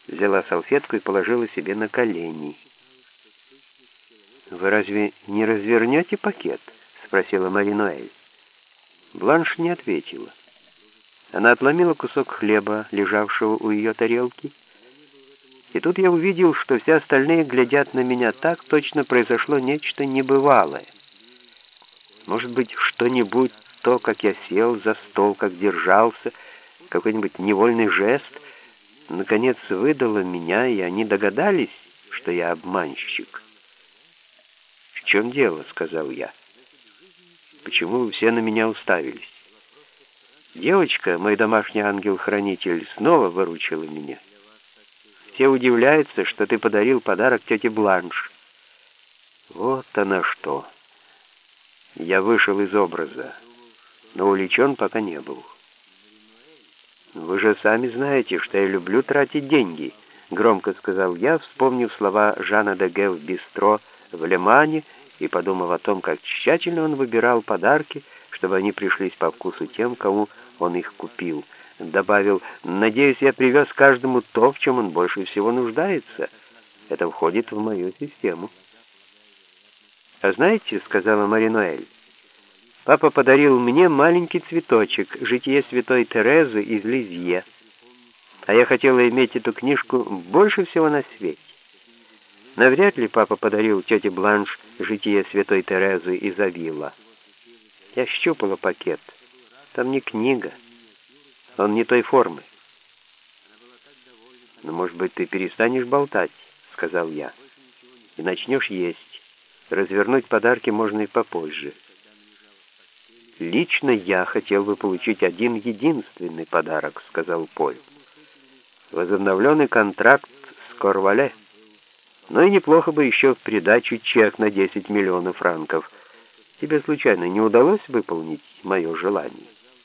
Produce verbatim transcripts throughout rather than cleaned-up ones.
взяла салфетку и положила себе на колени. «Вы разве не развернете пакет?» — спросила Мари-Ноэль. Бланш не ответила. Она отломила кусок хлеба, лежавшего у ее тарелки, и тут я увидел, что все остальные глядят на меня так, точно произошло нечто небывалое. Может быть, что-нибудь, то, как я сел за стол, как держался, какой-нибудь невольный жест, наконец выдало меня, и они догадались, что я обманщик. «В чем дело?» — сказал я. «Почему вы все на меня уставились?» Девочка, мой домашний ангел-хранитель, снова выручила меня. Все удивляются, что ты подарил подарок тете Бланш. Вот она что. Я вышел из образа, но увлечен пока не был. «Вы же сами знаете, что я люблю тратить деньги», — громко сказал я, вспомнив слова Жана Деге в бистро в Лемане и подумав о том, как тщательно он выбирал подарки, чтобы они пришлись по вкусу тем, кому он их купил. Добавил: «Надеюсь, я привез каждому то, в чем он больше всего нуждается. Это входит в мою систему». «А знаете, — сказала Мари-Ноэль, — папа подарил мне маленький цветочек, «Житие святой Терезы» из Лизье. А я хотела иметь эту книжку больше всего на свете. Навряд ли папа подарил тете Бланш «Житие святой Терезы» из Авила. Я щупала пакет. Там не книга. Он не той формы. «Но, может быть, ты перестанешь болтать, — сказал я, — и начнешь есть. Развернуть подарки можно и попозже». «Лично я хотел бы получить один единственный подарок, — сказал Поль. Возобновленный контракт с Корвале. Но и неплохо бы еще в придачу чек на десять миллионов франков. Тебе случайно не удалось выполнить мое желание?»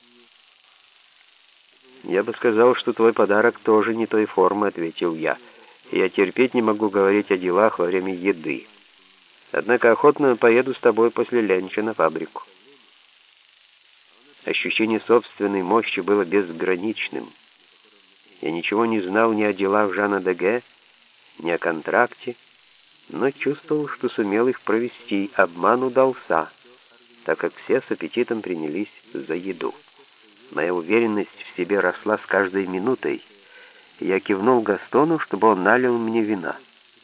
«Я бы сказал, что твой подарок тоже не той формы, — ответил я. Я терпеть не могу говорить о делах во время еды. Однако охотно поеду с тобой после ленча на фабрику». Ощущение собственной мощи было безграничным. Я ничего не знал ни о делах Жана Деге, ни о контракте, но чувствовал, что сумел их провести. Обман удался, так как все с аппетитом принялись за еду. Моя уверенность в себе росла с каждой минутой, и я кивнул Гастону, чтобы он налил мне вина.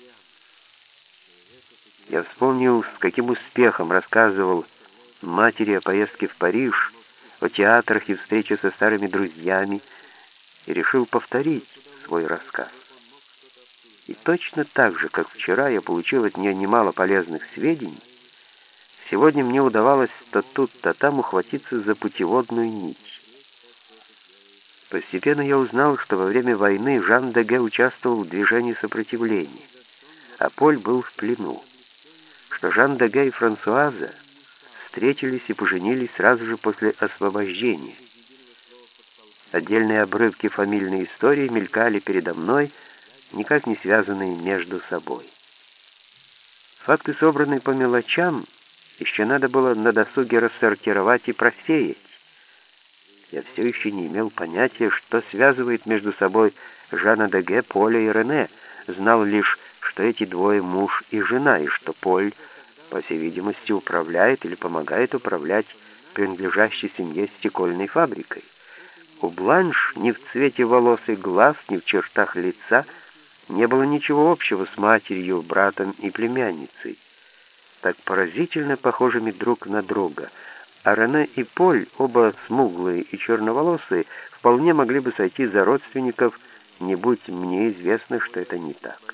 Я вспомнил, с каким успехом рассказывал матери о поездке в Париж, о театрах и встрече со старыми друзьями, и решил повторить свой рассказ. И точно так же, как вчера я получил от нее немало полезных сведений, сегодня мне удавалось то тут, то там ухватиться за путеводную нить. Постепенно я узнал, что во время войны Жан Деге участвовал в движении сопротивления, а Поль был в плену, что Жан Деге и Франсуаза встретились и поженились сразу же после освобождения. Отдельные обрывки фамильной истории мелькали передо мной, никак не связанные между собой. Факты, собранные по мелочам, еще надо было на досуге рассортировать и просеять. Я все еще не имел понятия, что связывает между собой Жана Деге, Поля и Рене. Знал лишь, что эти двое муж и жена, и что Поль, по всей видимости, управляет или помогает управлять принадлежащей семье стекольной фабрикой. У Бланш ни в цвете волос и глаз, ни в чертах лица не было ничего общего с матерью, братом и племянницей, так поразительно похожими друг на друга. А Рене и Поль, оба смуглые и черноволосые, вполне могли бы сойти за родственников, не будь мне известно, что это не так.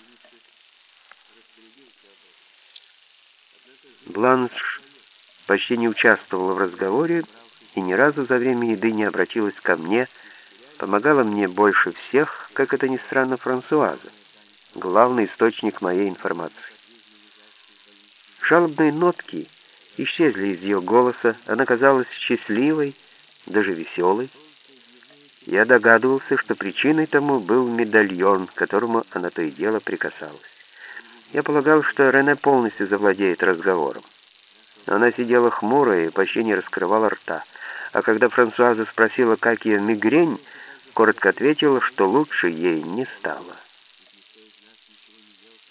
Бланш почти не участвовала в разговоре и ни разу за время еды не обратилась ко мне, помогала мне больше всех, как это ни странно, Франсуаза, главный источник моей информации. Жалобные нотки исчезли из ее голоса, она казалась счастливой, даже веселой. Я догадывался, что причиной тому был медальон, к которому она то и дело прикасалась. Я полагал, что Рене полностью завладеет разговором. Она сидела хмурая и почти не раскрывала рта, а когда Франсуаза спросила, как ее мигрень, коротко ответила, что лучше ей не стало.